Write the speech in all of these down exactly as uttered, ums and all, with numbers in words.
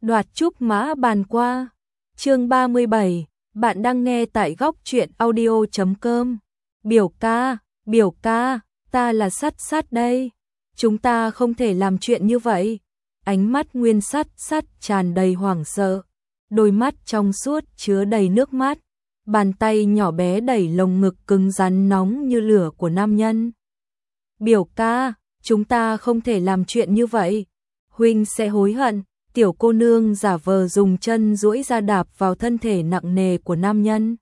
Đoạt trúc mã bàn qua. Chương ba mươi bảy, bạn đang nghe tại góc truyện audio chấm com. Biểu ca, biểu ca, ta là Sắt Sắt đây. Chúng ta không thể làm chuyện như vậy. Ánh mắt Nguyên Sắt Sắt tràn đầy hoảng sợ, đôi mắt trong suốt chứa đầy nước mắt, bàn tay nhỏ bé đẩy lồng ngực cứng rắn nóng như lửa của nam nhân. Biểu ca, chúng ta không thể làm chuyện như vậy. Huynh sẽ hối hận. Tiểu cô nương giả vờ dùng chân duỗi ra đạp vào thân thể nặng nề của nam nhân,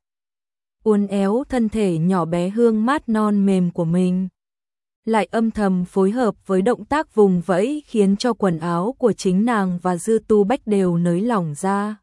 uốn éo thân thể nhỏ bé hương mát non mềm của mình, lại âm thầm phối hợp với động tác vùng vẫy khiến cho quần áo của chính nàng và Dư Tu Bách đều nới lỏng ra.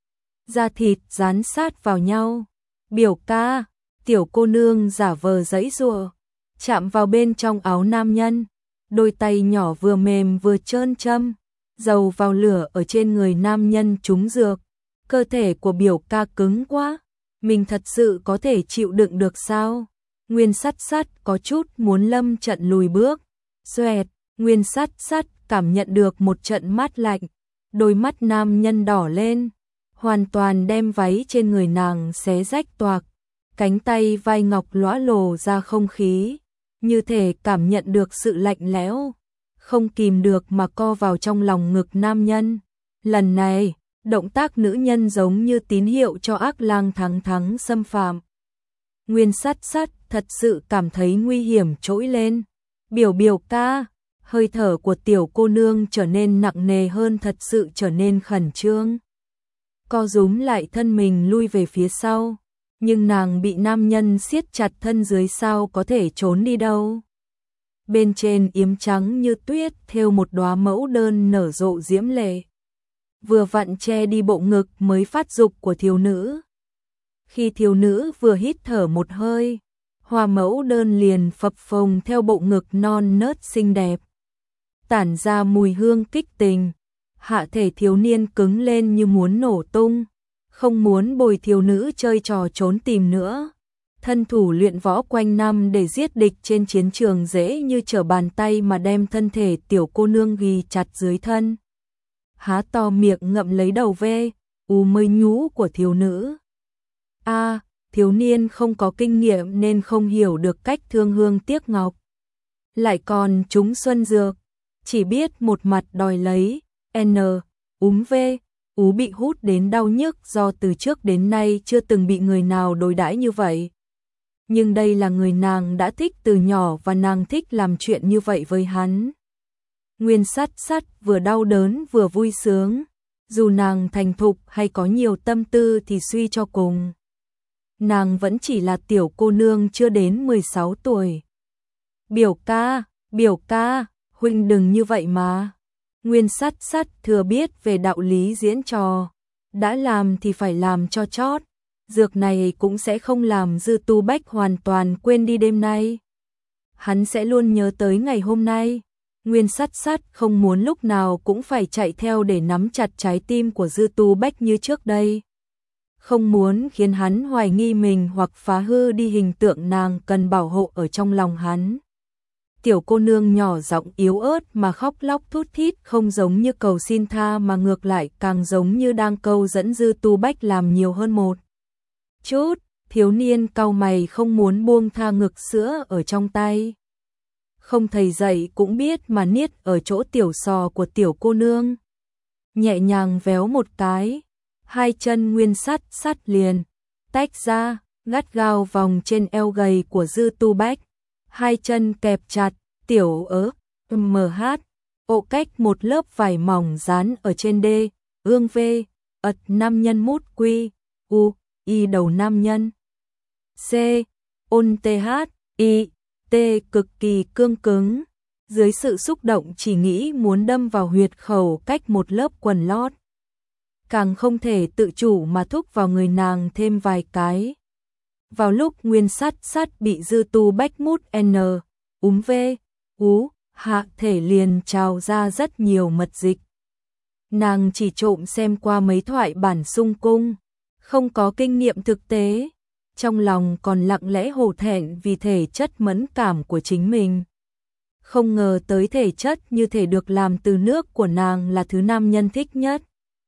Da thịt dán sát vào nhau. Biểu ca, tiểu cô nương giả vờ giãy giụa, chạm vào bên trong áo nam nhân, đôi tay nhỏ vừa mềm vừa trơn châm, dầu vào lửa ở trên người nam nhân trúng dược. Cơ thể của biểu ca cứng quá, mình thật sự có thể chịu đựng được sao? Nguyên Sắt Sắt có chút muốn lâm trận lùi bước. Xoẹt, Nguyên Sắt Sắt cảm nhận được một trận mát lạnh, đôi mắt nam nhân đỏ lên, hoàn toàn đem váy trên người nàng xé rách toạc, cánh tay vai ngọc lõa lồ ra không khí, như thể cảm nhận được sự lạnh lẽo, không kìm được mà co vào trong lòng ngực nam nhân. Lần này, động tác nữ nhân giống như tín hiệu cho ác lang thắng thắng xâm phạm. Nguyên Sắt Sắt thật sự cảm thấy nguy hiểm trỗi lên. Biểu biểu ca, hơi thở của tiểu cô nương trở nên nặng nề hơn, thật sự trở nên khẩn trương. Co rúm lại thân mình lui về phía sau, nhưng nàng bị nam nhân siết chặt thân dưới, sao có thể trốn đi đâu. Bên trên yếm trắng như tuyết thêu một đóa mẫu đơn nở rộ diễm lệ, vừa vặn che đi bộ ngực mới phát dục của thiếu nữ. Khi thiếu nữ vừa hít thở một hơi, hoa mẫu đơn liền phập phồng theo bộ ngực non nớt xinh đẹp, tản ra mùi hương kích tình. Hạ thể thiếu niên cứng lên như muốn nổ tung, không muốn bồi thiếu nữ chơi trò trốn tìm nữa. Thân thủ luyện võ quanh năm để giết địch trên chiến trường dễ như trở bàn tay mà đem thân thể tiểu cô nương ghi chặt dưới thân. Há to miệng ngậm lấy đầu ve, u mây nhú của thiếu nữ. A, à, thiếu niên không có kinh nghiệm nên không hiểu được cách thương hương tiếc ngọc, lại còn trúng xuân dược, chỉ biết một mặt đòi lấy. N, úm v, ú bị hút đến đau nhức do từ trước đến nay chưa từng bị người nào đối đãi như vậy. Nhưng đây là người nàng đã thích từ nhỏ và nàng thích làm chuyện như vậy với hắn. Nguyên Sắt Sắt vừa đau đớn vừa vui sướng, dù nàng thành thục hay có nhiều tâm tư thì suy cho cùng, nàng vẫn chỉ là tiểu cô nương chưa đến mười sáu tuổi. Biểu ca, biểu ca, huynh đừng như vậy mà. Nguyên Sắt Sắt thừa biết về đạo lý diễn trò, đã làm thì phải làm cho chót. Dược này cũng sẽ không làm Dư Tu Bách hoàn toàn quên đi đêm nay. Hắn sẽ luôn nhớ tới ngày hôm nay. Nguyên Sắt Sắt không muốn lúc nào cũng phải chạy theo để nắm chặt trái tim của Dư Tu Bách như trước đây. Không muốn khiến hắn hoài nghi mình hoặc phá hư đi hình tượng nàng cần bảo hộ ở trong lòng hắn. Tiểu cô nương nhỏ giọng yếu ớt mà khóc lóc thút thít, không giống như cầu xin tha mà ngược lại càng giống như đang câu dẫn Dư Tu Bách làm nhiều hơn một chút. Thiếu niên cau mày không muốn buông tha ngực sữa ở trong tay. Không thầy dạy cũng biết mà niết ở chỗ tiểu sò của tiểu cô nương. Nhẹ nhàng véo một cái, hai chân Nguyên Sắt Sắt liền tách ra, gắt gao vòng trên eo gầy của Dư Tu Bách. Hai chân kẹp chặt, tiểu ớ, mh, ộ cách một lớp vải mỏng dán ở trên đê, ương v, ật nam nhân mút quy, u, y đầu nam nhân. C, ôn th, y, t cực kỳ cương cứng. Dưới sự xúc động chỉ nghĩ muốn đâm vào huyệt khẩu cách một lớp quần lót. Càng không thể tự chủ mà thúc vào người nàng thêm vài cái. Vào lúc Nguyên Sắt Sắt bị Dư Tu Bách mút n, úm v, ú, hạ thể liền trào ra rất nhiều mật dịch. Nàng chỉ trộm xem qua mấy thoại bản xung cung, không có kinh nghiệm thực tế, trong lòng còn lặng lẽ hổ thẹn vì thể chất mẫn cảm của chính mình. Không ngờ tới thể chất như thể được làm từ nước của nàng là thứ nam nhân thích nhất.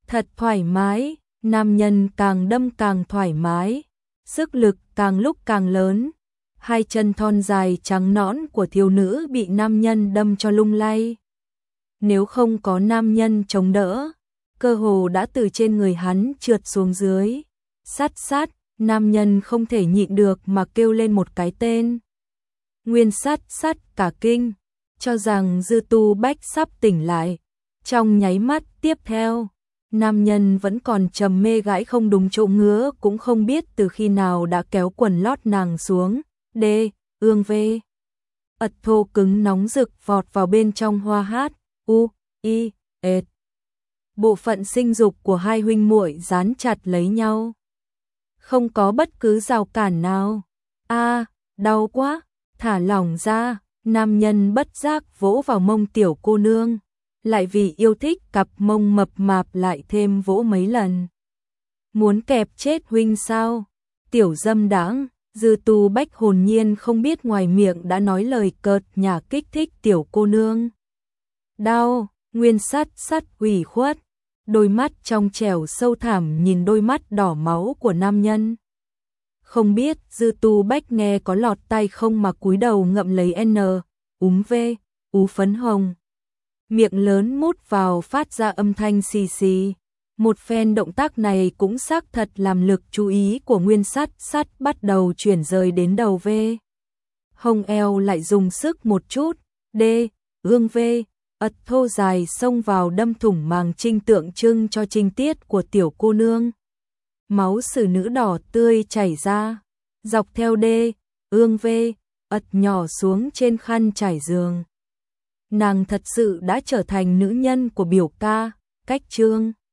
Thật thoải mái, nam nhân càng đâm càng thoải mái, sức lực càng lúc càng lớn. Hai chân thon dài trắng nõn của thiếu nữ bị nam nhân đâm cho lung lay. Nếu không có nam nhân chống đỡ, cơ hồ đã từ trên người hắn trượt xuống dưới. Sát sát, nam nhân không thể nhịn được mà kêu lên một cái tên. Nguyên sát sát cả kinh, cho rằng Dư Tu Bách sắp tỉnh lại. Trong nháy mắt tiếp theo, nam nhân vẫn còn trầm mê gãi không đúng chỗ ngứa, cũng không biết từ khi nào đã kéo quần lót nàng xuống. D, ương vê. Ật thô cứng nóng rực vọt vào bên trong hoa hát, u, y, ệt. Bộ phận sinh dục của hai huynh muội dán chặt lấy nhau. Không có bất cứ rào cản nào. A, đau quá, thả lỏng ra, nam nhân bất giác vỗ vào mông tiểu cô nương. Lại vì yêu thích cặp mông mập mạp lại thêm vỗ mấy lần. Muốn kẹp chết huynh sao? Tiểu dâm đãng. Dư Tu Bách hồn nhiên không biết ngoài miệng đã nói lời cợt nhả kích thích tiểu cô nương. Đau, Nguyên sát sát ủy khuất, đôi mắt trong trẻo sâu thẳm nhìn đôi mắt đỏ máu của nam nhân. Không biết Dư Tu Bách nghe có lọt tai không mà cúi đầu ngậm lấy N, úm V, ú phấn hồng. Miệng lớn mút vào phát ra âm thanh xì xì. Một phen động tác này cũng xác thật làm lực chú ý của Nguyên sát sát bắt đầu chuyển rời đến đầu V. Hông eo lại dùng sức một chút, D, ương V, ật thô dài xông vào đâm thủng màng trinh tượng trưng cho trinh tiết của tiểu cô nương. Máu xử nữ đỏ tươi chảy ra, dọc theo D, ương V, ật nhỏ xuống trên khăn trải giường. Nàng thật sự đã trở thành nữ nhân của biểu ca, Cách Trương.